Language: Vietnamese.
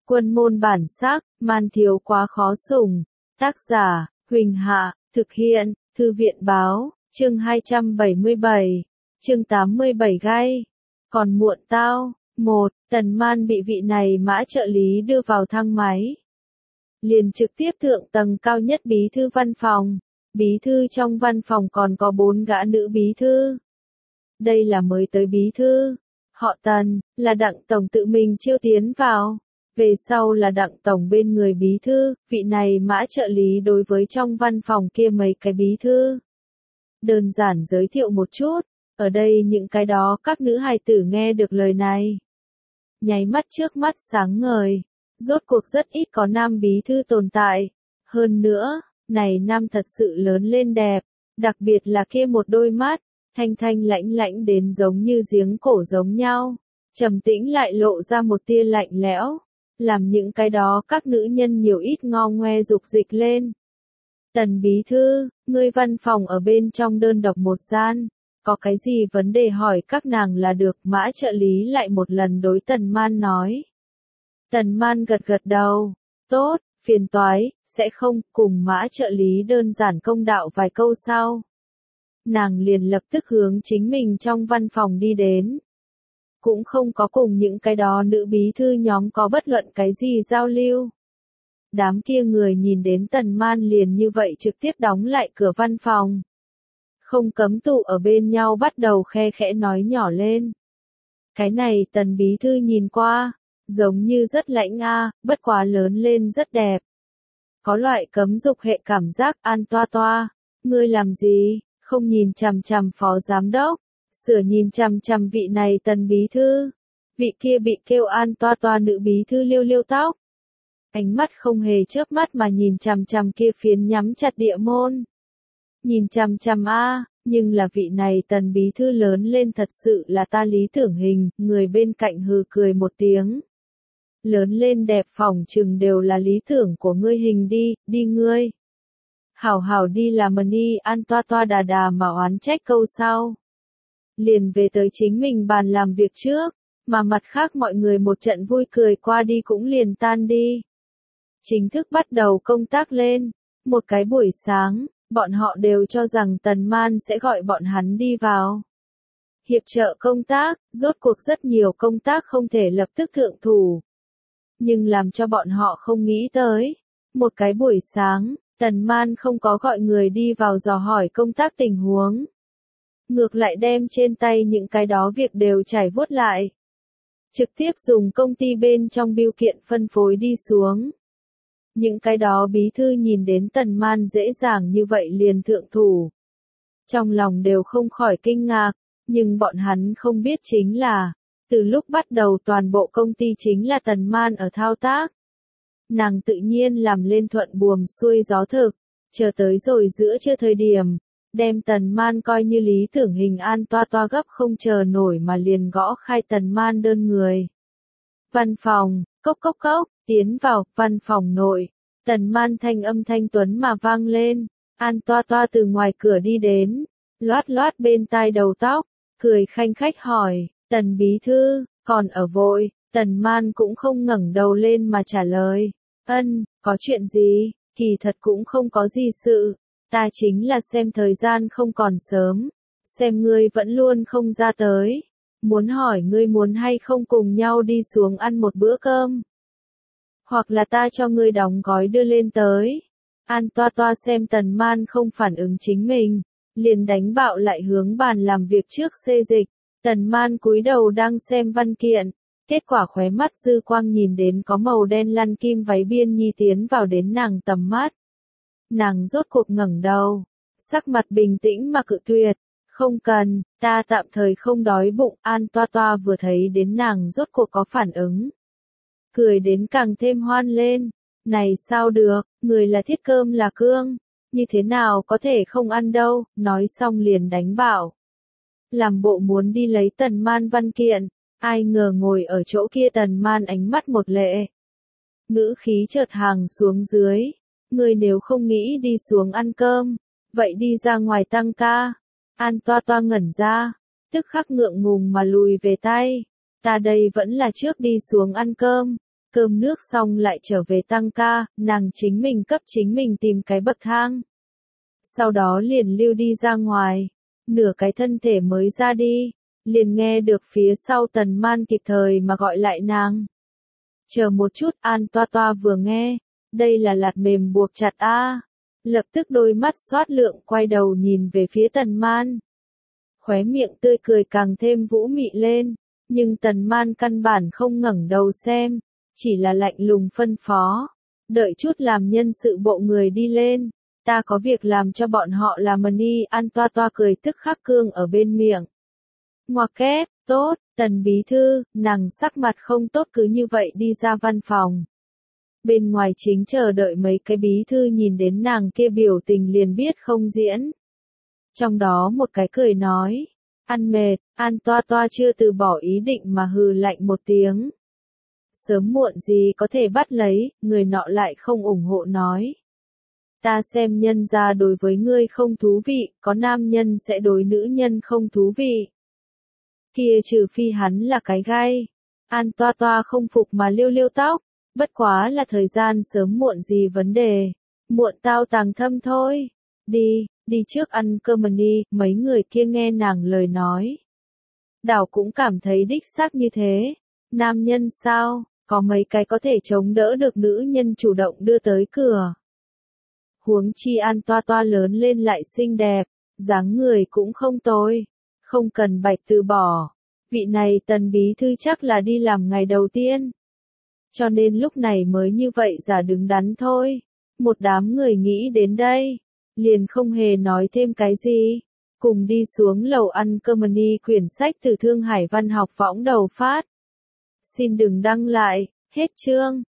Quân môn bản sắc, man thiếu quá khó sủng. Tác giả, Huỳnh Hạ, thực hiện, Thư viện báo, chương 277, chương 87 gai. Còn muộn tao. Tần Man bị vị này mã trợ lý đưa vào thang máy. Liền trực tiếp thượng tầng cao nhất bí thư văn phòng. Bí thư trong văn phòng còn có 4 gã nữ bí thư. Đây là mới tới bí thư. Họ Tần, là Đặng Tổng tự mình chiêu tiến vào. Về sau là Đặng Tổng bên người bí thư, vị này mã trợ lý đối với trong văn phòng kia mấy cái bí thư. Đơn giản giới thiệu một chút, ở đây những cái đó các nữ hài tử nghe được lời này. Nháy mắt trước mắt sáng ngời, rốt cuộc rất ít có nam bí thư tồn tại. Hơn nữa, này nam thật sự lớn lên đẹp, đặc biệt là kia một đôi mắt, thanh thanh lãnh lãnh đến giống như giếng cổ giống nhau, trầm tĩnh lại lộ ra một tia lạnh lẽo, làm những cái đó các nữ nhân nhiều ít ngo ngoe dục dịch lên. Tần bí thư, ngươi văn phòng ở bên trong đơn độc một gian, có cái gì vấn đề hỏi các nàng là được, mã trợ lý lại một lần đối Tần Man nói. Tần Man gật gật đầu, tốt, phiền toái, sẽ không, cùng mã trợ lý đơn giản công đạo vài câu sau. Nàng liền lập tức hướng chính mình trong văn phòng đi đến. Cũng không có cùng những cái đó nữ bí thư nhóm có bất luận cái gì giao lưu. Đám kia người nhìn đến Tần Man liền như vậy trực tiếp đóng lại cửa văn phòng. Không cấm tụ ở bên nhau bắt đầu khe khẽ nói nhỏ lên. Cái này Tần bí thư nhìn qua, giống như rất lãnh bất quá lớn lên rất đẹp. Có loại cấm dục hệ cảm giác. An Toa Toa, ngươi làm gì, không nhìn chằm chằm phó giám đốc, sửa nhìn chằm chằm vị này Tần bí thư. Vị kia bị kêu An Toa Toa nữ bí thư liêu liêu tóc. Ánh mắt không hề chớp mắt mà nhìn chằm chằm kia phiến nhắm chặt địa môn. Nhìn chằm chằm nhưng là vị này Tần bí thư lớn lên thật sự là ta lý tưởng hình. Người bên cạnh hừ cười một tiếng. Lớn lên đẹp phỏng chừng đều là lý tưởng của ngươi hình đi ngươi. Hảo hảo đi làm đi. An Toa Toa đà đà mà oán trách câu sau. Liền về tới chính mình bàn làm việc trước, mà mặt khác mọi người một trận vui cười qua đi cũng liền tan đi. Chính thức bắt đầu công tác lên. Một cái buổi sáng, bọn họ đều cho rằng Tần Man sẽ gọi bọn hắn đi vào hiệp trợ công tác, rốt cuộc rất nhiều công tác không thể lập tức thượng thủ. Nhưng làm cho bọn họ không nghĩ tới, một cái buổi sáng, Tần Man không có gọi người đi vào dò hỏi công tác tình huống. Ngược lại đem trên tay những cái đó việc đều trải vuốt lại. Trực tiếp dùng công ty bên trong bưu kiện phân phối đi xuống. Những cái đó bí thư nhìn đến Tần Man dễ dàng như vậy liền thượng thủ. Trong lòng đều không khỏi kinh ngạc, nhưng bọn hắn không biết chính là, từ lúc bắt đầu toàn bộ công ty chính là Tần Man ở thao tác. Nàng tự nhiên làm lên thuận buồm xuôi gió thực, chờ tới rồi giữa trưa thời điểm, đem Tần Man coi như lý tưởng hình. An Toa Toa gấp không chờ nổi mà liền gõ khai Tần Man đơn người. Văn phòng, cốc cốc cốc, tiến vào, văn phòng nội, Tần Man thanh âm thanh tuấn mà vang lên. An Toa Toa từ ngoài cửa đi đến, loát loát bên tai đầu tóc, cười khanh khách hỏi, Tần bí thư, còn ở vội. Tần Man cũng không ngẩng đầu lên mà trả lời, có chuyện gì, kỳ thật cũng không có gì sự, ta chính là xem thời gian không còn sớm, xem ngươi vẫn luôn không ra tới, muốn hỏi ngươi muốn hay không cùng nhau đi xuống ăn một bữa cơm, hoặc là ta cho ngươi đóng gói đưa lên tới. An Toa Toa xem Tần Man không phản ứng chính mình, liền đánh bạo lại hướng bàn làm việc trước xê dịch. Tần Man cúi đầu đang xem văn kiện, kết quả khóe mắt dư quang nhìn đến có màu đen lăn kim váy biên nhi tiến vào đến nàng tầm mắt. Nàng rốt cuộc ngẩng đầu, sắc mặt bình tĩnh mà cự tuyệt, không cần, ta tạm thời không đói bụng. An Toa Toa vừa thấy đến nàng rốt cuộc có phản ứng, cười đến càng thêm hoan lên. Này sao được, người là thiết cơm là cương, như thế nào có thể không ăn đâu. Nói xong liền đánh bảo, làm bộ muốn đi lấy Tần Man văn kiện. Ai ngờ ngồi ở chỗ kia Tần Man ánh mắt một lệ, ngữ khí chợt hàng xuống dưới, ngươi nếu không nghĩ đi xuống ăn cơm, vậy đi ra ngoài tăng ca. An Toa Toa ngẩn ra, tức khắc ngượng ngùng mà lùi về tay, ta đây vẫn là trước đi xuống ăn cơm, cơm nước xong lại trở về tăng ca, nàng chính mình cấp chính mình tìm cái bậc thang. Sau đó liền lưu đi ra ngoài, nửa cái thân thể mới ra đi, liền nghe được phía sau Tần Man kịp thời mà gọi lại nàng. Chờ một chút, An Toa Toa vừa nghe, đây là lạt mềm buộc chặt a, lập tức đôi mắt xoát lượng quay đầu nhìn về phía Tần Man. Khóe miệng tươi cười càng thêm vũ mị lên, nhưng Tần Man căn bản không ngẩng đầu xem, chỉ là lạnh lùng phân phó, đợi chút làm nhân sự bộ người đi lên, ta có việc làm cho bọn họ làm đi. An Toa Toa cười tức khắc cương ở bên miệng. Ngoặc kép, tốt, Tần bí thư, nàng sắc mặt không tốt cứ như vậy đi ra văn phòng. Bên ngoài chính chờ đợi mấy cái bí thư nhìn đến nàng kia biểu tình liền biết không diễn. Trong đó một cái cười nói, ăn mệt, An Toa Toa chưa từ bỏ ý định mà hừ lạnh một tiếng. Sớm muộn gì có thể bắt lấy, người nọ lại không ủng hộ nói. Ta xem nhân ra đối với ngươi không thú vị, có nam nhân sẽ đối nữ nhân không thú vị. Kia trừ phi hắn là cái gai. An Toa Toa không phục mà liêu liêu tóc, bất quá là thời gian sớm muộn gì vấn đề, muộn tao tàng thâm thôi. Đi trước ăn cơm đi, mấy người kia nghe nàng lời nói. Đảo cũng cảm thấy đích xác như thế, nam nhân sao, có mấy cái có thể chống đỡ được nữ nhân chủ động đưa tới cửa. Huống chi An Toa Toa lớn lên lại xinh đẹp, dáng người cũng không tồi, không cần bạch từ bỏ. Vị này Tần bí thư chắc là đi làm ngày đầu tiên, cho nên lúc này mới như vậy giả đứng đắn thôi. Một đám người nghĩ đến đây, liền không hề nói thêm cái gì, cùng đi xuống lầu ăn cơm đi. Quyển sách từ Thương Hải Văn học võng đầu phát. Xin đừng đăng lại, hết chương.